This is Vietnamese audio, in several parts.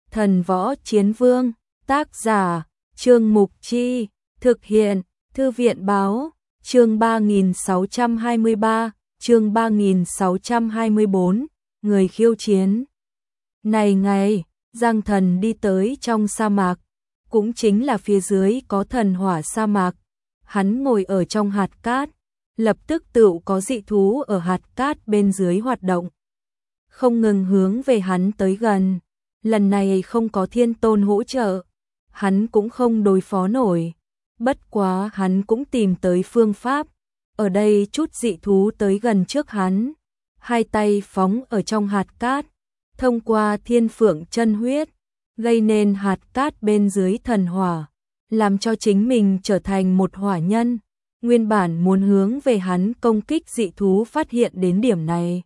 Thần Võ Chiến Vương, tác giả, Trương Mục Chi, thực hiện, Thư viện Báo, chương 3623, chương 3624, người khiêu chiến. Này ngày, Giang Thần đi tới trong sa mạc, cũng chính là phía dưới có thần hỏa sa mạc. Hắn ngồi ở trong hạt cát, lập tức tựu có dị thú ở hạt cát bên dưới hoạt động, không ngừng hướng về hắn tới gần. Lần này không có Thiên Tôn hỗ trợ, hắn cũng không đối phó nổi. Bất quá hắn cũng tìm tới phương pháp. Ở đây chút dị thú tới gần trước hắn, hai tay phóng ở trong hạt cát, thông qua thiên phượng chân huyết, gây nên hạt cát bên dưới thần hỏa, làm cho chính mình trở thành một hỏa nhân. Nguyên bản muốn hướng về hắn công kích dị thú phát hiện đến điểm này,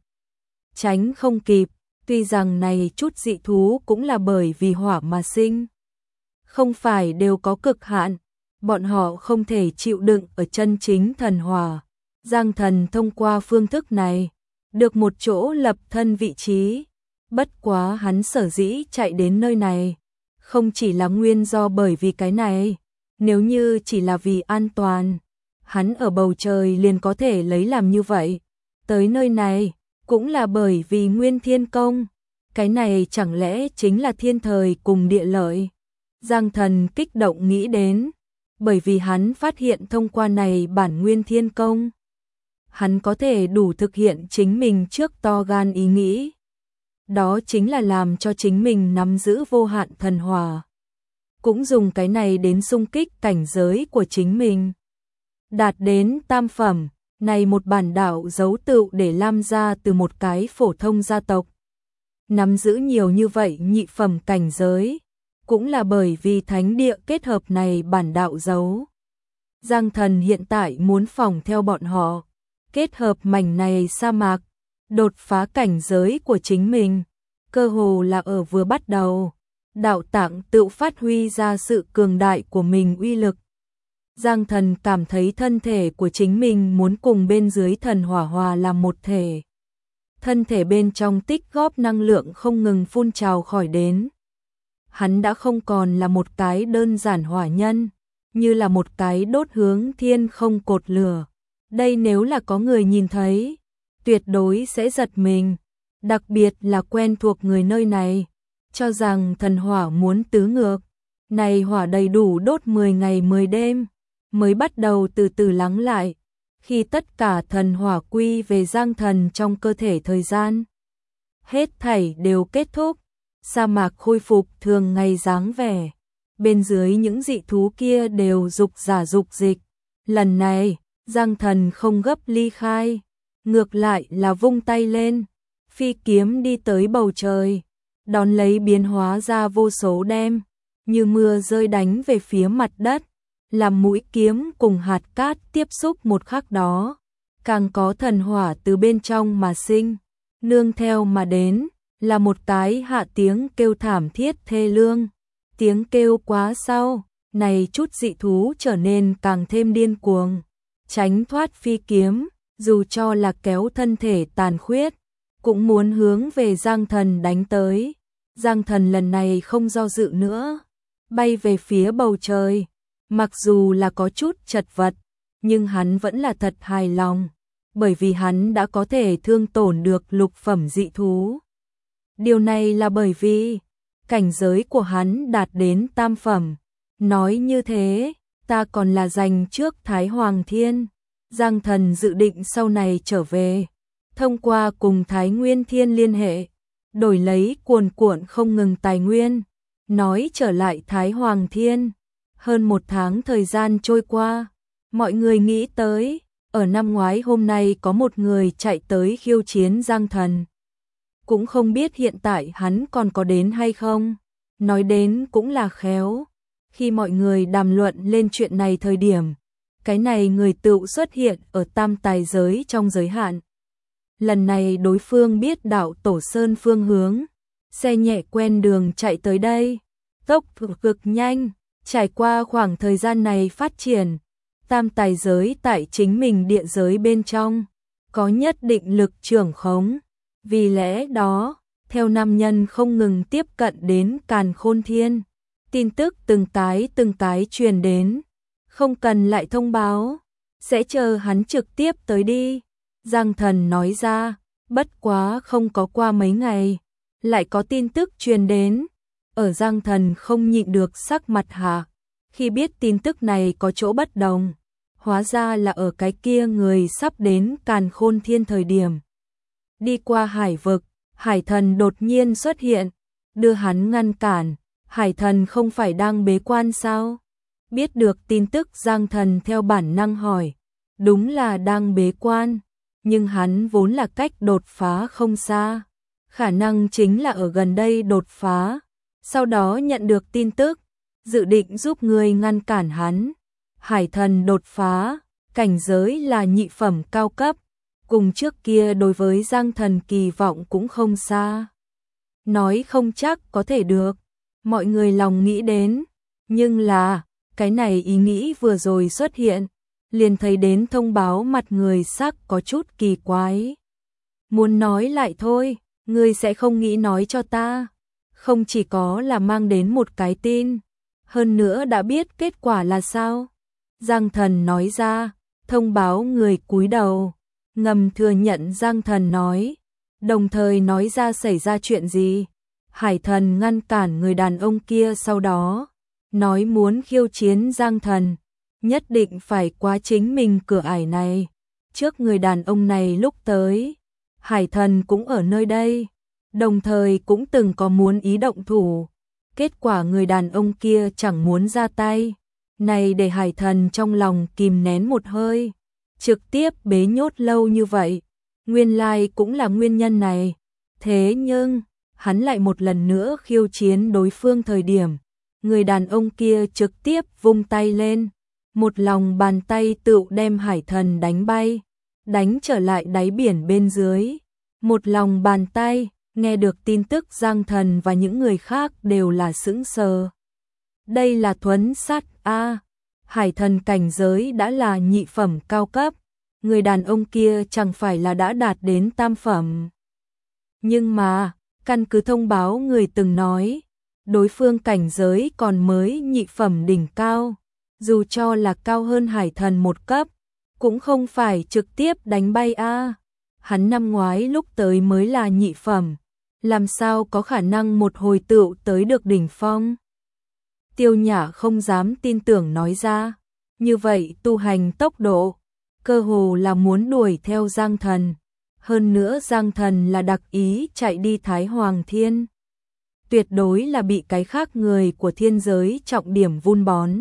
tránh không kịp. Tuy rằng này chút dị thú cũng là bởi vì hỏa mà sinh, không phải đều có cực hạn, bọn họ không thể chịu đựng ở chân chính thần hỏa. Giang Thần thông qua phương thức này, được một chỗ lập thân vị trí. Bất quá hắn sở dĩ chạy đến nơi này, không chỉ là nguyên do bởi vì cái này, nếu như chỉ là vì an toàn, hắn ở bầu trời liền có thể lấy làm như vậy. Tới nơi này, cũng là bởi vì Nguyên Thiên Công, cái này chẳng lẽ chính là thiên thời cùng địa lợi. Giang Thần kích động nghĩ đến, bởi vì hắn phát hiện thông qua này bản Nguyên Thiên Công, hắn có thể đủ thực hiện chính mình trước to gan ý nghĩ. Đó chính là làm cho chính mình nắm giữ vô hạn thần hỏa, cũng dùng cái này đến xung kích cảnh giới của chính mình. Đạt đến tam phẩm, này một bản đạo dấu tựu để Lam gia từ một cái phổ thông gia tộc nắm giữ nhiều như vậy nhị phẩm cảnh giới, cũng là bởi vì thánh địa kết hợp này bản đạo dấu. Giang Thần hiện tại muốn phỏng theo bọn họ, kết hợp mảnh này sa mạc, đột phá cảnh giới của chính mình, cơ hồ là ở vừa bắt đầu, đạo tạng tự phát huy ra sự cường đại của mình uy lực. Giang Thần cảm thấy thân thể của chính mình muốn cùng bên dưới thần hỏa hòa làm một thể. Thân thể bên trong tích góp năng lượng không ngừng phun trào khỏi đến. Hắn đã không còn là một cái đơn giản hỏa nhân, như là một cái đốt hướng thiên không cột lửa. Đây nếu là có người nhìn thấy, tuyệt đối sẽ giật mình, đặc biệt là quen thuộc người nơi này, cho rằng thần hỏa muốn tứ ngược. Này hỏa đầy đủ đốt 10 ngày 10 đêm, mới bắt đầu từ từ lắng lại. Khi tất cả thần hỏa quy về Giang Thần trong cơ thể thời gian, hết thảy đều kết thúc, sa mạc khôi phục thường ngày dáng vẻ. Bên dưới những dị thú kia đều dục giả dục dịch. Lần này, Giang Thần không gấp ly khai, ngược lại là vung tay lên, phi kiếm đi tới bầu trời, đón lấy biến hóa ra vô số đem, như mưa rơi đánh về phía mặt đất. Làm mũi kiếm cùng hạt cát tiếp xúc một khắc đó, càng có thần hỏa từ bên trong mà sinh, nương theo mà đến, là một cái hạ tiếng kêu thảm thiết thê lương. Tiếng kêu quá sau, này chút dị thú trở nên càng thêm điên cuồng, tránh thoát phi kiếm, dù cho là kéo thân thể tàn khuyết, cũng muốn hướng về Giang Thần đánh tới. Giang Thần lần này không do dự nữa, bay về phía bầu trời. Mặc dù là có chút chật vật, nhưng hắn vẫn là thật hài lòng, bởi vì hắn đã có thể thương tổn được lục phẩm dị thú. Điều này là bởi vì cảnh giới của hắn đạt đến tam phẩm. Nói như thế, ta còn là giành trước Thái Hoàng Thiên. Giang Thần dự định sau này trở về, thông qua cùng Thái Nguyên Thiên liên hệ, đổi lấy cuồn cuộn không ngừng tài nguyên. Nói trở lại Thái Hoàng Thiên, hơn 1 tháng thời gian trôi qua, mọi người nghĩ tới, ở năm ngoái hôm nay có một người chạy tới khiêu chiến Giang Thần. Cũng không biết hiện tại hắn còn có đến hay không. Nói đến cũng là khéo, khi mọi người đàm luận lên chuyện này thời điểm, cái này người tựu xuất hiện ở tam tài giới trong giới hạn. Lần này đối phương biết đạo Tổ Sơn phương hướng, xe nhẹ quen đường chạy tới đây, tốc độ cực nhanh. Trải qua khoảng thời gian này phát triển, tam tài giới tại chính mình địa giới bên trong, có nhất định lực trưởng khống. Vì lẽ đó, theo nam nhân không ngừng tiếp cận đến Càn Khôn Thiên. Tin tức từng cái truyền đến, không cần lại thông báo, sẽ chờ hắn trực tiếp tới đi. Giang Thần nói ra, bất quá không có qua mấy ngày, lại có tin tức truyền đến. Ở Giang Thần không nhịn được sắc mặt hạ, khi biết tin tức này có chỗ bất đồng, hóa ra là ở cái kia người sắp đến Càn Khôn Thiên thời điểm. Đi qua hải vực, hải thần đột nhiên xuất hiện, đưa hắn ngăn cản. Hải thần không phải đang bế quan sao? Biết được tin tức Giang Thần theo bản năng hỏi, đúng là đang bế quan, nhưng hắn vốn là cách đột phá không xa, khả năng chính là ở gần đây đột phá, sau đó nhận được tin tức, dự định giúp người ngăn cản hắn. Hải thần đột phá, cảnh giới là nhị phẩm cao cấp, cùng trước kia đối với Giang Thần kỳ vọng cũng không xa. Nói không chắc có thể được, mọi người lòng nghĩ đến, nhưng là, cái này ý nghĩ vừa rồi xuất hiện, liền thấy đến thông báo mặt người sắc có chút kỳ quái. Muốn nói lại thôi, ngươi sẽ không nghĩ nói cho ta. Không chỉ có là mang đến một cái tin, hơn nữa đã biết kết quả là sao. Giang Thần nói ra, thông báo người cúi đầu, ngầm thừa nhận Giang Thần nói, đồng thời nói ra xảy ra chuyện gì. Hải thần ngăn cản người đàn ông kia sau đó, nói muốn khiêu chiến Giang Thần, nhất định phải qua chính mình cửa ải này. Trước người đàn ông này lúc tới, hải thần cũng ở nơi đây, đồng thời cũng từng có muốn ý động thủ. Kết quả người đàn ông kia chẳng muốn ra tay, này để hải thần trong lòng kìm nén một hơi, trực tiếp bế nhốt lâu như vậy. Nguyên lai cũng là nguyên nhân này, thế nhưng hắn lại một lần nữa khiêu chiến đối phương thời điểm, người đàn ông kia trực tiếp vung tay lên, một lòng bàn tay tựu đem hải thần đánh bay, đánh trở lại đáy biển bên dưới. Một lòng bàn tay, nghe được tin tức Giang Thần và những người khác đều là sững sờ. Đây là thuấn sát a, hải thần cảnh giới đã là nhị phẩm cao cấp, người đàn ông kia chẳng phải là đã đạt đến tam phẩm. Nhưng mà, căn cứ thông báo người từng nói, đối phương cảnh giới còn mới nhị phẩm đỉnh cao, dù cho là cao hơn hải thần một cấp, cũng không phải trực tiếp đánh bay a. Hắn năm ngoái lúc tới mới là nhị phẩm, làm sao có khả năng một hồi tựu tới được đỉnh phong. Tiêu Nhã không dám tin tưởng nói ra, như vậy tu hành tốc độ, cơ hồ là muốn đuổi theo Giang Thần. Hơn nữa Giang Thần là đặc ý chạy đi Thái Hoàng Thiên, tuyệt đối là bị cái khác người của thiên giới trọng điểm vun bón.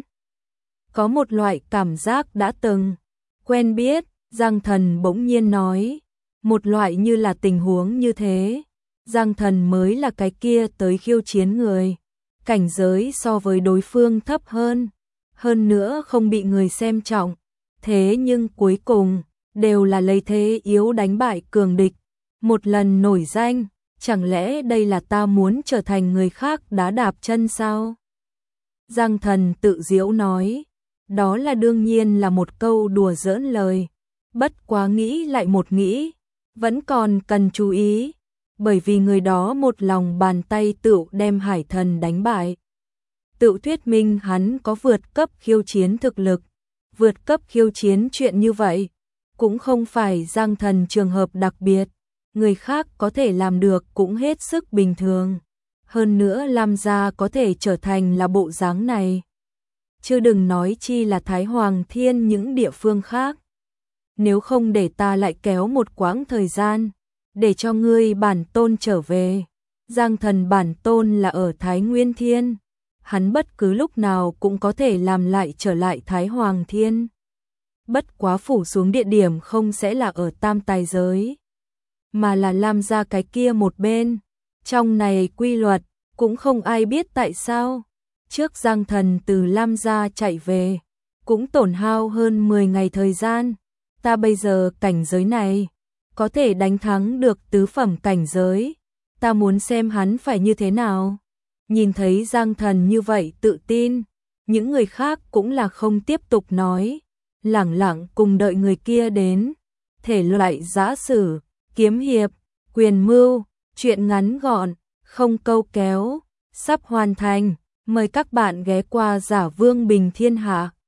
Có một loại cảm giác đã từng quen biết, Giang Thần bỗng nhiên nói, một loại như là tình huống như thế. Giang Thần mới là cái kia tới khiêu chiến người, cảnh giới so với đối phương thấp hơn nữa không bị người xem trọng, thế nhưng cuối cùng đều là lấy thế yếu đánh bại cường địch, một lần nổi danh, chẳng lẽ đây là ta muốn trở thành người khác đá đạp chân sao? Giang Thần tự giễu nói, đó là đương nhiên là một câu đùa giỡn lời, bất quá nghĩ lại một nghĩ, vẫn còn cần chú ý, bởi vì người đó một lòng bàn tay tựu đem hải thần đánh bại. Tự thuyết minh hắn có vượt cấp khiêu chiến thực lực, vượt cấp khiêu chiến chuyện như vậy, cũng không phải Giang Thần trường hợp đặc biệt, người khác có thể làm được cũng hết sức bình thường. Hơn nữa Lam gia có thể trở thành là bộ dáng này, chứ đừng nói chi là Thái Hoàng Thiên những địa phương khác. Nếu không để ta lại kéo một quãng thời gian, để cho ngươi bản tôn trở về. Giang Thần bản tôn là ở Thái Nguyên Thiên, hắn bất cứ lúc nào cũng có thể làm lại trở lại Thái Hoàng Thiên. Bất quá phủ xuống địa điểm không sẽ là ở Tam Tài giới, mà là Lam gia cái kia một bên. Trong này quy luật, cũng không ai biết tại sao. Trước Giang Thần từ Lam gia chạy về, cũng tổn hao hơn 10 ngày thời gian. Ta bây giờ cảnh giới này, có thể đánh thắng được tứ phẩm cảnh giới. Ta muốn xem hắn phải như thế nào. Nhìn thấy Giang Thần như vậy tự tin, những người khác cũng là không tiếp tục nói, lẳng lặng cùng đợi người kia đến. Thể loại giã sử, kiếm hiệp, quyền mưu, Chuyện ngắn gọn, không câu kéo, sắp hoàn thành. Mời các bạn ghé qua Giả Vương Bình Thiên Hạ.